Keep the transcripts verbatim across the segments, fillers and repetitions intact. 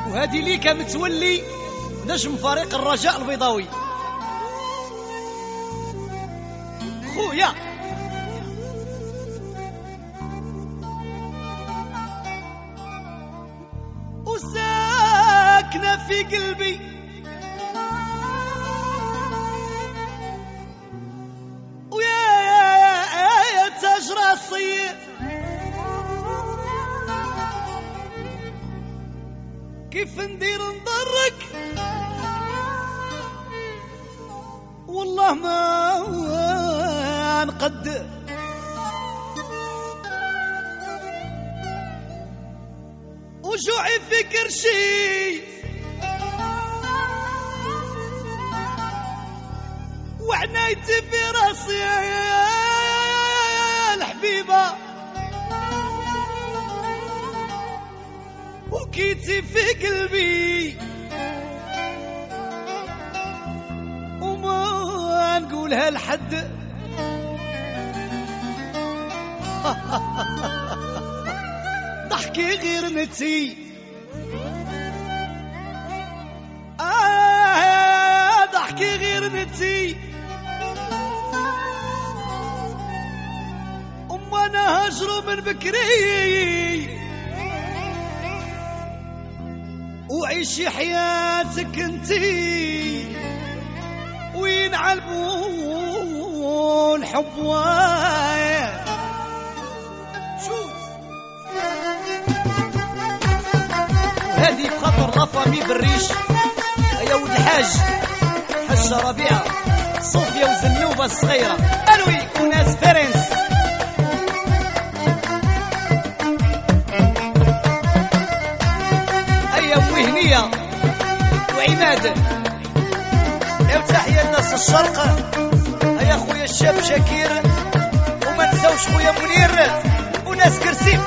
وهذه ليك متولي نجم فريق الرجاء البيضاوي خويا. وساكنة في قلبي ويا يا تاج راسي كيف ندير نضرك والله ما نقدر وجوعي في كرشي وعنايتي في راسي يا الحبيبة وكيتي في قلبي وما نقولها لحد ضحكي غير نتي آه ضحكي غير نتي أما أنا هجرو من بكري وعيشي حياتك انتي وين علبون حب وايا شوف هذه بخاطر لافامي بالريش يا ولد الحاج حجة ربيعة صوفيا وزنوبة الصغيرة ألوي وناس فرنس أيا وهنية وعماد يا تحية الناس الشرق أيا خويا الشاب شاكير وما نساوش خويا منير وناس كرسيم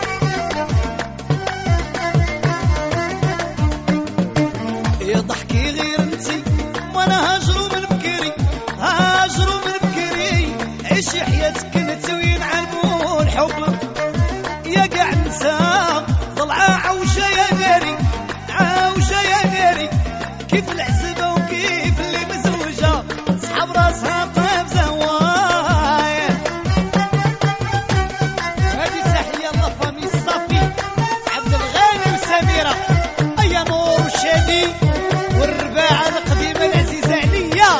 يا ضحكي غير انتي وانا هاجرو من بكري هاجرو من بكري عيشي حياتك انت وين علمو الحب يا قاع نساء طلعة عوشة يا ناري عوشة يا ناري كيف العزبة وكيف اللي مزوجة صحاب راسها طيب زوايا هذه تحية الله فامي الصافي عبد الغالي وسميرة أيا نور وشادي والرباعة القديمة العزيزة عليا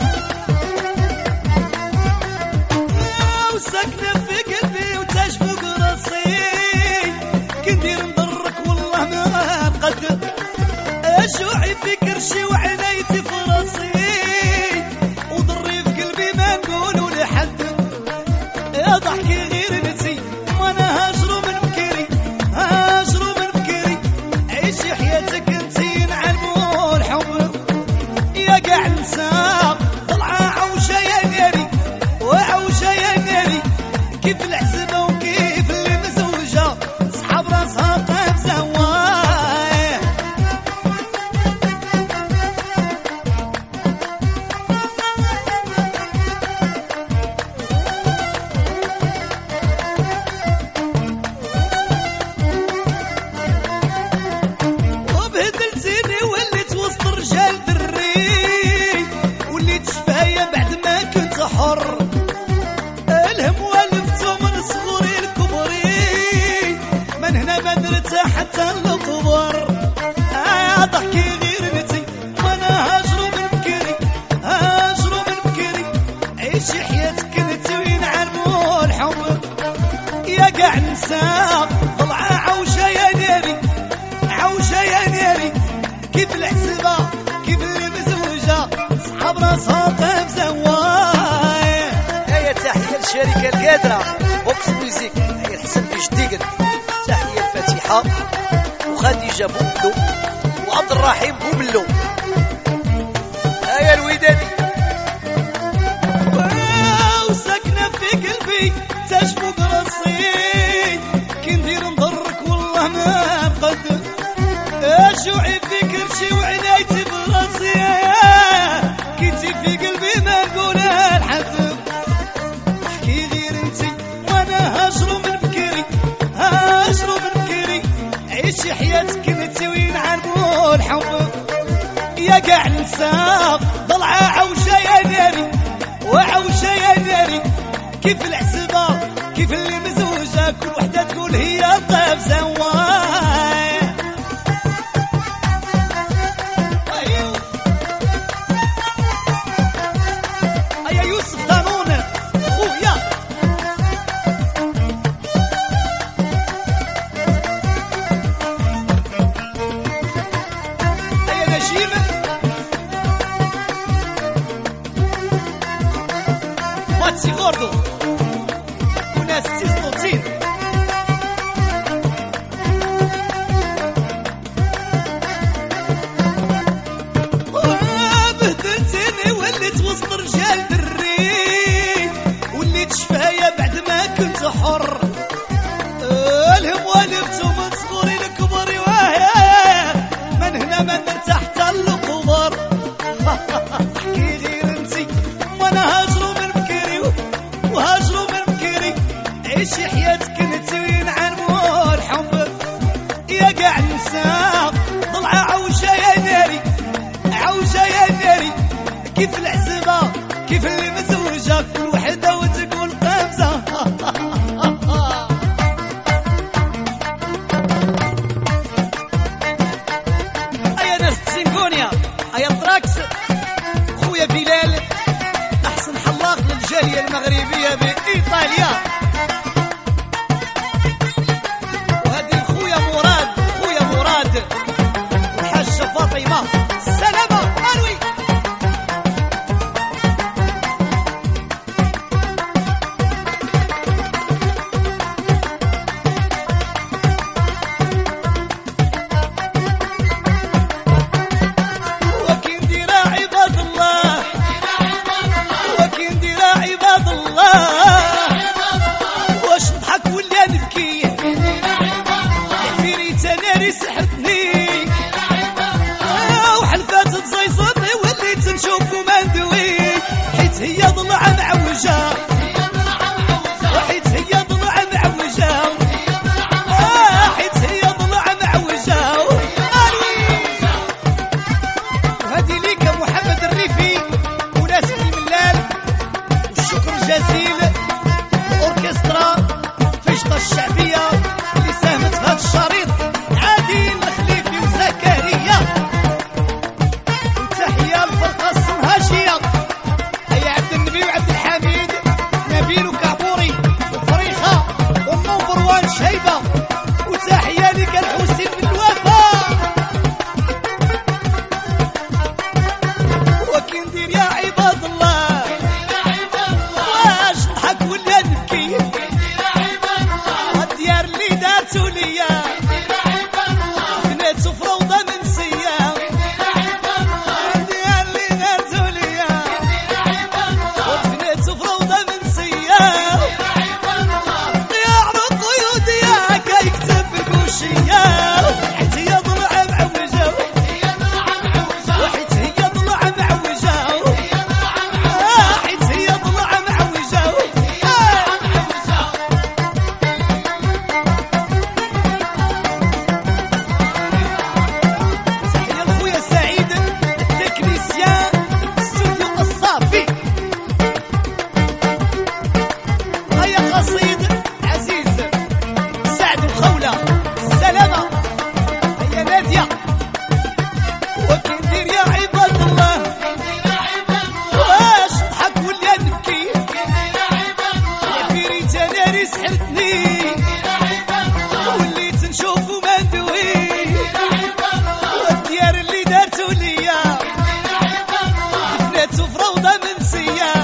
وساكنة في قلبي وتاج فوق راسي كندير نضرك والله ما نقدر جوعي في كرشي وعنايتي في راسي وضري في قلبي ما نقولوا لحد يا ضحكي غير نتي وانا هاجرو من بكري هاجرو من بكري عيشي حياتك انتي نعلمو الحب يا قاع نساء طلعة عوشة يا ناري وعوشة يا ناري كيف العزبة وكيف اللي مزوجة صحاب راسها طيب زوايا وبهدلتيني وليت وسط رجال دري وليت شفاية بعد ما كنت حر الهم والفتو من صغري لكبري من هنا ما درتها حتى الكبر آه ضحكي غير نتي وانا هاجرو من بكري هاجرو من بكري عيشي حياتك انتي وين علمو الحب يا قاع نساء طلعة عوشة يا ناري عوشة يا ناري كيف الحسبة كيف اللي مزوجة صحاب راسها طيب زوايا هيا تحية للشركة القادرة بوكس ميوزيك هيا الحسن بجديد تحية الفاتحة وخديجة بوملو وعبد الرحيم بوملو هيا الودادي وساكنة في قلبي تاج فوق راسي كندير نضرك والله ما نقدر جوعي في كرشي وعنايتي براسي كيتي في قلبي ما نقولها لحد احكي غير انتي وانا هاجرو من بكري هاجرو من بكري عيشي حياتك انت وين عنبو الحب يا قاع نساق ضلعة عوشة يا ناري وعوشة يا ناري كيف العزبة كيف اللي مزوجة كل وحدة تقول هي طيب زواي أيا يوسف دانون خويا أيا نجيب ماتسي غوردو وناس تيسلوتين بهدلتني وليت وسط رجال دري وليت شفايا بعد ما كنت حر الهم والفت ومن صغري لكبري واه من هنا ما نرتاح حتى القبر احكي غير انتي وانا هاجرو من بكري وهاجرو من بكري عيشي حياتك انت وين عنمو الحب يا قاع نساق ضلعة عوشة يا ناري عوشة يا ناري كيف العزبة كيف اللي مزوجة كل وحدة وتقول قامزة أيا ناس تسنقونيا أيا الطراكس خويا بلال أحسن حلاق للجالية المغربية بإيطاليا وهذه خويا مراد خويا مراد والحاجة فاطمة سلامة أروي وكين ديرا عباد الله وكين ديرا عباد الله واش نضحك ولا نبكي عفيري تناري سحرتني وحلفات تزيزطني وليت نشوف وما ندوي حيت هي ضلعة معوجة وحيت هي ضلعة معوجة حيت هي ضلعة معوجة وهذه ليك محمد الريفي وناس الملال والشكر جزيل اوركسترا فشطة الشعبية اللي ساهمت في هذا الشريط عادل الخليفي وزكريا وتحية لفرقة الصنهاجية هيا عبد النبي وعبد الحميد نبيل وكعبوري وفريخة والنمبر وان شيبة وتحية لك الحسين بن الوفا وكي ندير يا عباد الله واش نضحك ولا نبكي الديار اللي دارتو ليا بنات فروضة منسية الديار اللي دارتو ليا وبنات فروضة منسية يعرض قيود ياك يكتب بالقوشية حيت هي ضلعة معوجة وحيت هي ضلعة معوجة حيت هي ضلعة معوجة تحية لخويا سعيد التكنيسيان استوديو الصافي هيا قصيد عزيز سعد الخولة سلامة هيا نادية وكي ندير يا عباد الله واش نضحك ولا نبكي عفيري تناري سحرتني وليت نشوف وما ندوي والديار اللي دارتو ليا بنات فروضة منسية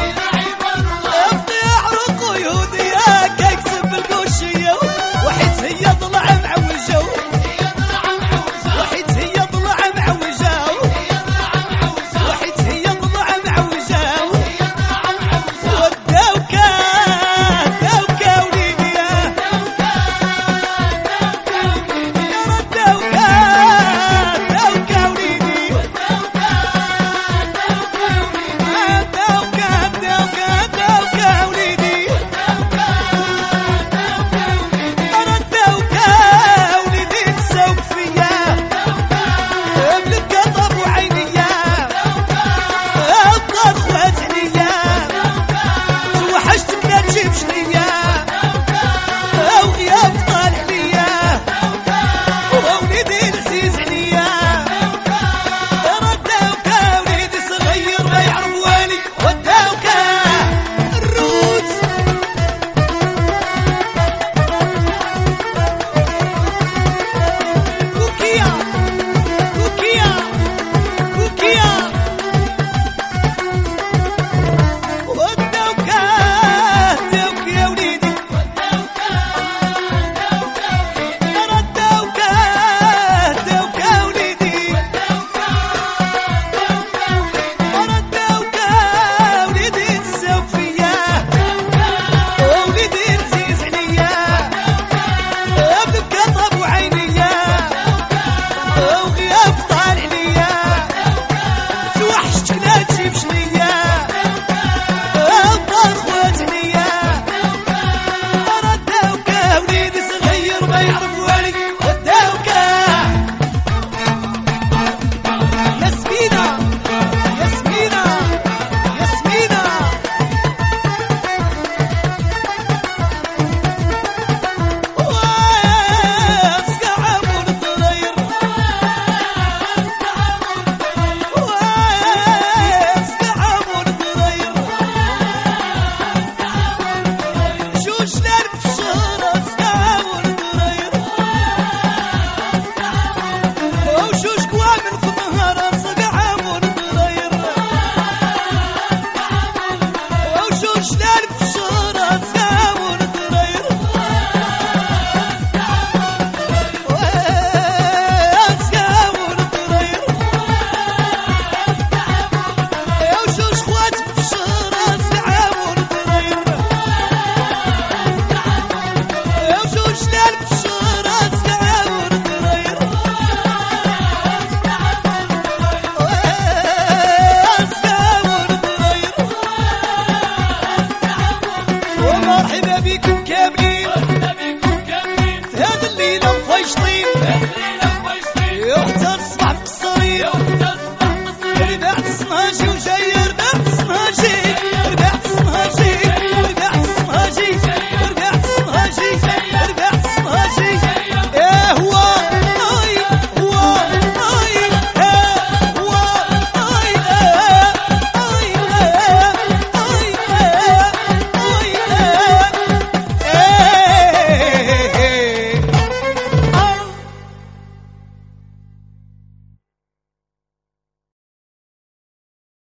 يعرق قيود ياك يكتب بالقوشية وحيت هي ضلعة معوجة وحيت هي ضلعة معوجة وحيت هي ضلعة معوجة وداوكا داوكا ولي بشنية او غياب طالع ليا ووليدي العزيز عليا رداوكا وليدي صغير ما يعرف والي وداوكا الروت كوكيا كوكيا كوكيا وداوكا داوك يا وليدي رداوكا داوكا وليدي رداوكا وليدي تساو فيا ووليدي العزيز عليا بكى طاب وعينيا وغياب طالع ليا توحشتك لا تجيب شنيا طار خوات عليا رداوكا وليدي صغير ما يعرف والي وداوكا ياسمينة ياسمينة ياسمينة واسقع عمر الضرير واسقع عمر الضرير جوج ليل في الشهر اسقع عمر الضرير وجوج كوامل في النهار اسقع عمر الضرير وجوج ليل في الشهر اسقع عمر الضرير واسقع عمر الضرير وجوج خوات في الشهر اسقع عمر الضرير وجوج ليل في الشهر اسقع عمر الضرير واسقع عمر الضرير ومرحبا بكم كاملين في هذا الليلة مفيشطين